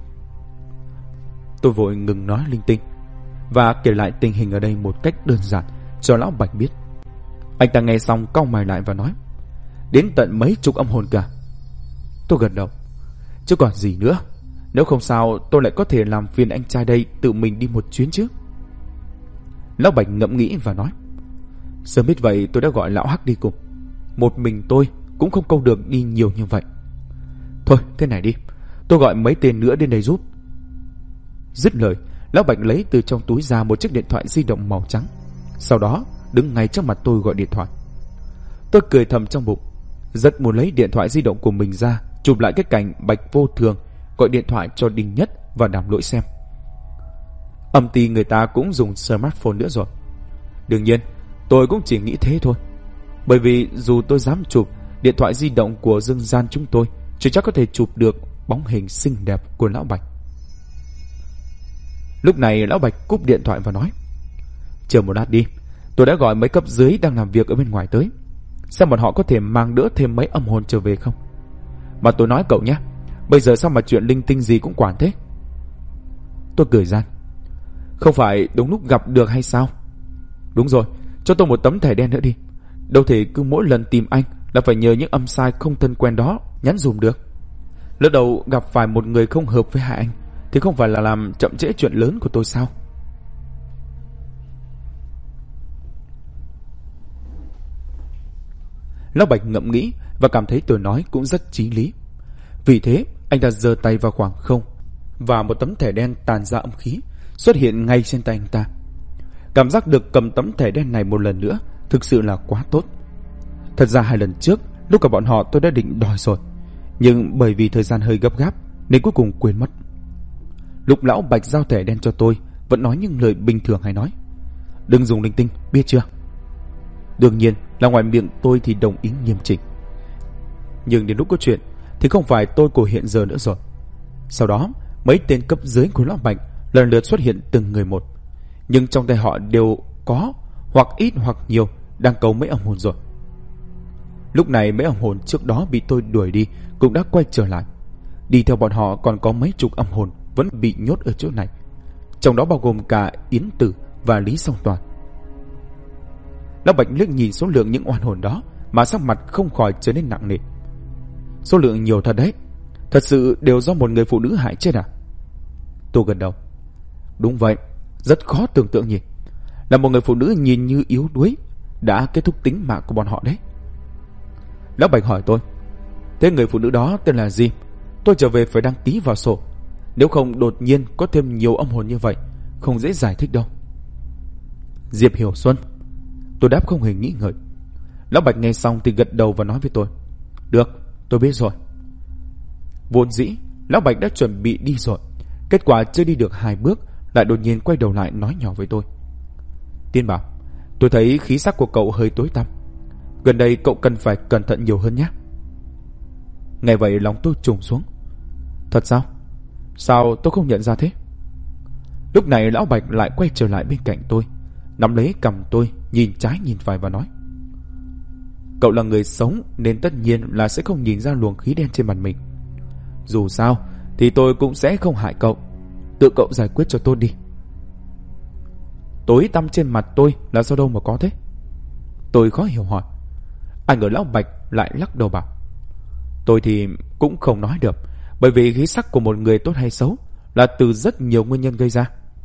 Tôi vội ngừng nói linh tinh và kể lại tình hình ở đây một cách đơn giản cho lão Bạch biết. Anh ta nghe xong cau mày lại và nói: Đến tận mấy chục âm hồn cả. Tôi gật đầu. Chứ còn gì nữa. Nếu không sao tôi lại có thể làm phiền anh trai đây tự mình đi một chuyến chứ. Lão Bạch ngẫm nghĩ và nói: Sớm biết vậy tôi đã gọi lão Hắc đi cùng. Một mình tôi cũng không câu được đi nhiều như vậy. Thôi thế này đi, tôi gọi mấy tên nữa đến đây giúp. Dứt lời, lão Bạch lấy từ trong túi ra một chiếc điện thoại di động màu trắng. Sau đó đứng ngay trước mặt tôi gọi điện thoại. Tôi cười thầm trong bụng, rất muốn lấy điện thoại di động của mình ra chụp lại cái cảnh Bạch Vô Thường gọi điện thoại cho Đinh Nhất và Đàm Lỗi xem. Âm ty người ta cũng dùng smartphone nữa rồi. Đương nhiên tôi cũng chỉ nghĩ thế thôi, bởi vì dù tôi dám chụp, điện thoại di động của Dương Gian chúng tôi chưa chắc có thể chụp được bóng hình xinh đẹp của lão Bạch. Lúc này lão Bạch cúp điện thoại và nói: Chờ một lát đi, tôi đã gọi mấy cấp dưới đang làm việc ở bên ngoài tới, xem bọn họ có thể mang đỡ thêm mấy âm hồn trở về không. Mà tôi nói cậu nhé, bây giờ sao mà chuyện linh tinh gì cũng quản thế? Tôi cười gian: Không phải đúng lúc gặp được hay sao? Đúng rồi, cho tôi một tấm thẻ đen nữa đi. Đâu thể cứ mỗi lần tìm anh là phải nhờ những âm sai không thân quen đó nhắn dùm được. Lỡ đầu gặp phải một người không hợp với hai anh thì không phải là làm chậm trễ chuyện lớn của tôi sao? Lão Bạch ngẫm nghĩ và cảm thấy tôi nói cũng rất chí lý. Vì thế anh ta giơ tay vào khoảng không và một tấm thẻ đen tàn ra âm khí xuất hiện ngay trên tay anh ta. Cảm giác được cầm tấm thẻ đen này một lần nữa thực sự là quá tốt. Thật ra 2 lần trước lúc cả bọn họ tôi đã định đòi rồi, nhưng bởi vì thời gian hơi gấp gáp nên cuối cùng quên mất. Lúc lão Bạch giao thẻ đen cho tôi vẫn nói những lời bình thường hay nói: Đừng dùng linh tinh, biết chưa? Đương nhiên là ngoài miệng tôi thì đồng ý nghiêm chỉnh, nhưng đến lúc có chuyện thì không phải tôi của hiện giờ nữa rồi. Sau đó mấy tên cấp dưới của lão Bạch lần lượt xuất hiện từng người một, nhưng trong tay họ đều có hoặc ít hoặc nhiều đang cầu mấy âm hồn rồi. Lúc này mấy âm hồn trước đó bị tôi đuổi đi cũng đã quay trở lại. Đi theo bọn họ còn có mấy chục âm hồn vẫn bị nhốt ở chỗ này, trong đó bao gồm cả Yến Tử và Lý Song Toàn. Lão Bạch liếc nhìn số lượng những oan hồn đó mà sắc mặt không khỏi trở nên nặng nề. Số lượng nhiều thật đấy, thật sự đều do một người phụ nữ hại chết à? Tôi gật đầu. Đúng vậy, rất khó tưởng tượng nhỉ. Là một người phụ nữ nhìn như yếu đuối đã kết thúc tính mạng của bọn họ đấy. Lão Bạch hỏi tôi: Thế người phụ nữ đó tên là gì? Tôi trở về phải đăng ký vào sổ, nếu không đột nhiên có thêm nhiều âm hồn như vậy không dễ giải thích đâu. Diệp Hiểu Xuân. Tôi đáp không hề nghĩ ngợi. Lão Bạch nghe xong thì gật đầu và nói với tôi: Được, tôi biết rồi. Vốn dĩ Lão Bạch đã chuẩn bị đi rồi, kết quả chưa đi được 2 bước lại đột nhiên quay đầu lại nói nhỏ với tôi: Tiên Bảo, tôi thấy khí sắc của cậu hơi tối tăm, gần đây cậu cần phải cẩn thận nhiều hơn nhé. Nghe vậy lòng tôi trùng xuống. Thật sao? Sao tôi không nhận ra thế? Lúc này Lão Bạch lại quay trở lại bên cạnh tôi, nắm lấy cằm tôi, nhìn trái nhìn phải và nói: Cậu là người sống nên tất nhiên là sẽ không nhìn ra luồng khí đen trên mặt mình. Dù sao thì tôi cũng sẽ không hại cậu, tự cậu giải quyết cho tôi đi. Tối tăm trên mặt tôi là do đâu mà có thế? Tôi khó hiểu hỏi. Anh ở Lão Bạch lại lắc đầu bảo: Tôi thì cũng không nói được, bởi vì khí sắc của một người tốt hay xấu là từ rất nhiều nguyên nhân gây ra.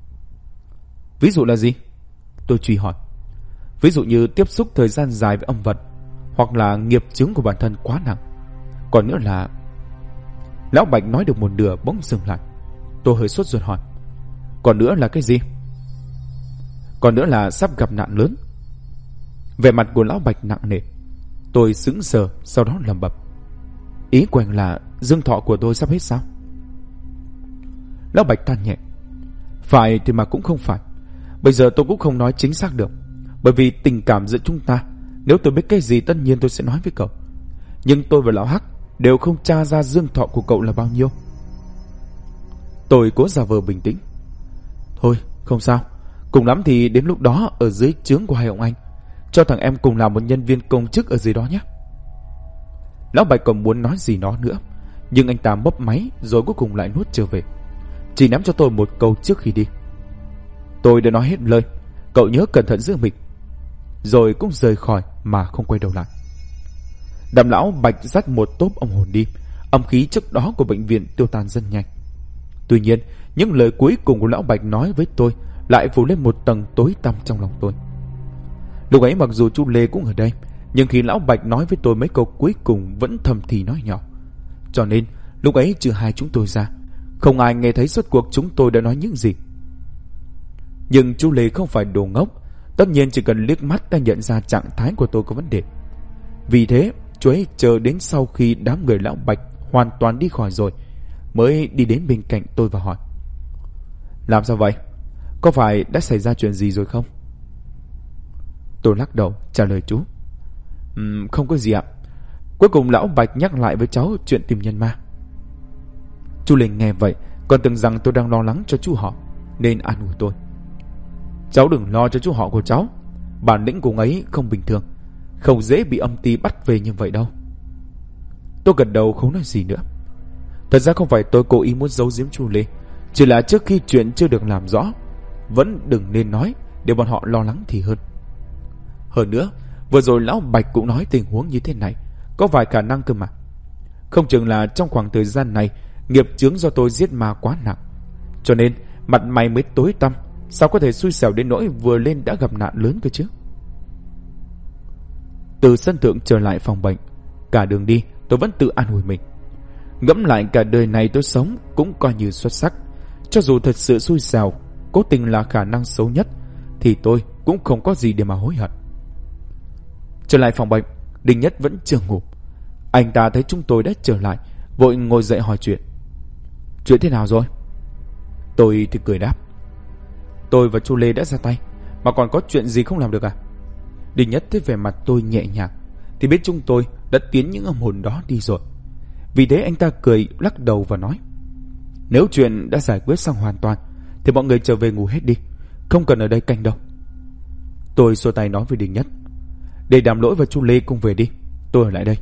Ví dụ là gì? Tôi truy hỏi. Ví dụ như tiếp xúc thời gian dài với âm vật, hoặc là nghiệp chướng của bản thân quá nặng. Còn nữa là... Lão Bạch nói được một nửa bỗng dừng lại. Tôi hơi sốt ruột hỏi: Còn nữa là cái gì? Còn nữa là sắp gặp nạn lớn. Vẻ mặt của Lão Bạch nặng nề. Tôi sững sờ, sau đó lẩm bẩm: Ý của anh là dương thọ của tôi sắp hết sao? Lão Bạch than nhẹ: Phải thì mà cũng không phải. Bây giờ tôi cũng không nói chính xác được, bởi vì tình cảm giữa chúng ta, nếu tôi biết cái gì tất nhiên tôi sẽ nói với cậu. Nhưng tôi và Lão Hắc đều không tra ra dương thọ của cậu là bao nhiêu. Tôi cố giả vờ bình tĩnh. Thôi, không sao. Cùng lắm thì đến lúc đó ở dưới trướng của hai ông anh, cho thằng em cùng làm một nhân viên công chức ở dưới đó nhé. Lão Bạch còn muốn nói gì đó nữa, nhưng anh ta bóp máy rồi cuối cùng lại nuốt trở về, chỉ ném cho tôi một câu trước khi đi. Tôi đã nói hết lời, cậu nhớ cẩn thận giữ mình. Rồi cũng rời khỏi mà không quay đầu lại. Đám lão Bạch dắt một tốp ông hồn đi. Âm khí trước đó của bệnh viện tiêu tan rất nhanh. Tuy nhiên, những lời cuối cùng của lão Bạch nói với tôi lại phủ lên một tầng tối tăm trong lòng tôi. Lúc ấy mặc dù chú Lê cũng ở đây, nhưng khi lão Bạch nói với tôi mấy câu cuối cùng vẫn thầm thì nói nhỏ. Cho nên lúc ấy trừ hai chúng tôi ra, không ai nghe thấy suốt cuộc chúng tôi đã nói những gì. Nhưng chú Lê không phải đồ ngốc, tất nhiên chỉ cần liếc mắt đã nhận ra trạng thái của tôi có vấn đề. Vì thế chú ấy chờ đến sau khi đám người lão Bạch hoàn toàn đi khỏi rồi mới đi đến bên cạnh tôi và hỏi: Làm sao vậy? Có phải đã xảy ra chuyện gì rồi không? Tôi lắc đầu trả lời chú: Không có gì ạ. Cuối cùng lão Bạch nhắc lại với cháu chuyện tìm nhân ma. Chú Lê nghe vậy còn tưởng rằng tôi đang lo lắng cho chú họ, nên an ủi tôi: Cháu đừng lo cho chú họ của cháu. Bản lĩnh của ấy không bình thường, không dễ bị âm ty bắt về như vậy đâu. Tôi gật đầu không nói gì nữa. Thật ra không phải tôi cố ý muốn giấu giếm chú Lê, chỉ là trước khi chuyện chưa được làm rõ, vẫn đừng nên nói để bọn họ lo lắng thì hơn. Hơn nữa, vừa rồi lão Bạch cũng nói tình huống như thế này có vài khả năng cơ mà. Không chừng là trong khoảng thời gian này nghiệp chướng do tôi giết ma quá nặng, cho nên mặt mày mới tối tăm. Sao có thể xui xẻo đến nỗi vừa lên đã gặp nạn lớn cơ chứ? Từ sân thượng trở lại phòng bệnh, cả đường đi tôi vẫn tự an ủi mình. Ngẫm lại cả đời này tôi sống cũng coi như xuất sắc. Cho dù thật sự xui xẻo, cố tình là khả năng xấu nhất, thì tôi cũng không có gì để mà hối hận. Trở lại phòng bệnh, Đinh Nhất vẫn chưa ngủ. Anh ta thấy chúng tôi đã trở lại, vội ngồi dậy hỏi chuyện. Chuyện thế nào rồi? Tôi thì cười đáp: Tôi và chú Lê đã ra tay, mà còn có chuyện gì không làm được à? Đinh Nhất thấy vẻ mặt tôi nhẹ nhàng thì biết chúng tôi đã tiến những âm hồn đó đi rồi. Vì thế anh ta cười lắc đầu và nói: Nếu chuyện đã giải quyết xong hoàn toàn thì mọi người trở về ngủ hết đi, không cần ở đây canh đâu. Tôi xua tay nói với Đinh Nhất: Để Đàm Lỗi và chú Lê cùng về đi, tôi ở lại đây.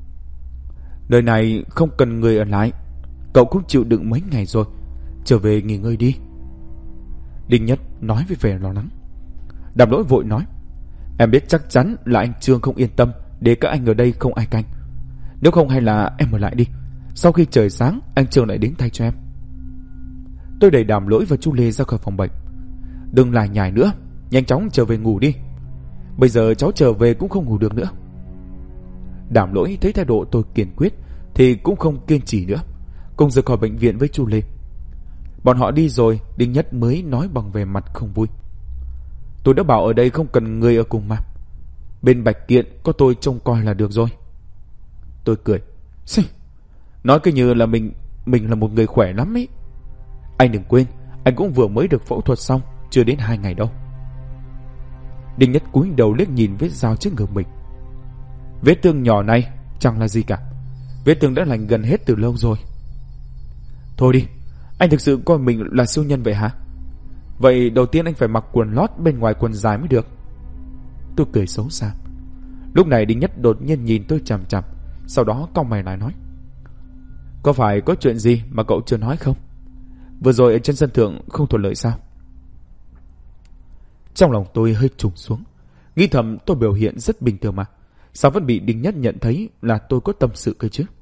Nơi này không cần người ở lại, cậu cũng chịu đựng mấy ngày rồi, trở về nghỉ ngơi đi. Đinh Nhất nói với vẻ lo lắng. Đàm Lỗi vội nói: Em biết chắc chắn là anh Trương không yên tâm để các anh ở đây không ai canh. Nếu không hay là em ở lại đi, sau khi trời sáng anh Trương lại đến thay cho em. Tôi đẩy Đàm Lỗi và chú Lê ra khỏi phòng bệnh. Đừng lải nhải nữa, nhanh chóng trở về ngủ đi. Bây giờ cháu trở về cũng không ngủ được nữa. Đàm Lỗi thấy thái độ tôi kiên quyết thì cũng không kiên trì nữa, cùng rời khỏi bệnh viện với chú Lê. Bọn họ đi rồi, Đinh Nhất mới nói bằng vẻ mặt không vui: Tôi đã bảo ở đây không cần người ở cùng mà. Bên Bạch Kiện có tôi trông coi là được rồi. Tôi cười: Nói cứ như là mình là một người khỏe lắm ấy. Anh đừng quên, anh cũng vừa mới được phẫu thuật xong, chưa đến 2 ngày đâu. Đinh Nhất cúi đầu liếc nhìn vết dao trước ngực mình. Vết thương nhỏ này chẳng là gì cả, vết thương đã lành gần hết từ lâu rồi. Thôi đi, anh thực sự coi mình là siêu nhân vậy hả? Vậy đầu tiên anh phải mặc quần lót bên ngoài quần dài mới được. Tôi cười xấu xa. Lúc này Đinh Nhất đột nhiên nhìn tôi chằm chằm, sau đó cau mày lại nói: Có phải có chuyện gì mà cậu chưa nói không? Vừa rồi ở trên sân thượng không thuận lợi sao? Trong lòng tôi hơi trùng xuống, nghĩ thầm tôi biểu hiện rất bình thường mà, sao vẫn bị Đinh Nhất nhận thấy là tôi có tâm sự cơ chứ?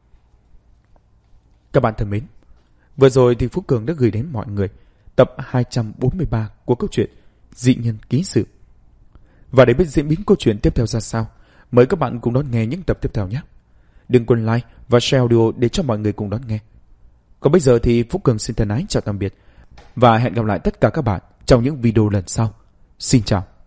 Các bạn thân mến, vừa rồi thì Phú Cường đã gửi đến mọi người tập 243 của câu chuyện Dị Nhân Ký Sự. Và để biết diễn biến câu chuyện tiếp theo ra sao, mời các bạn cùng đón nghe những tập tiếp theo nhé. Đừng quên like và share audio để cho mọi người cùng đón nghe. Còn bây giờ thì Phú Cường xin thân ái chào tạm biệt và hẹn gặp lại tất cả các bạn trong những video lần sau. Xin chào.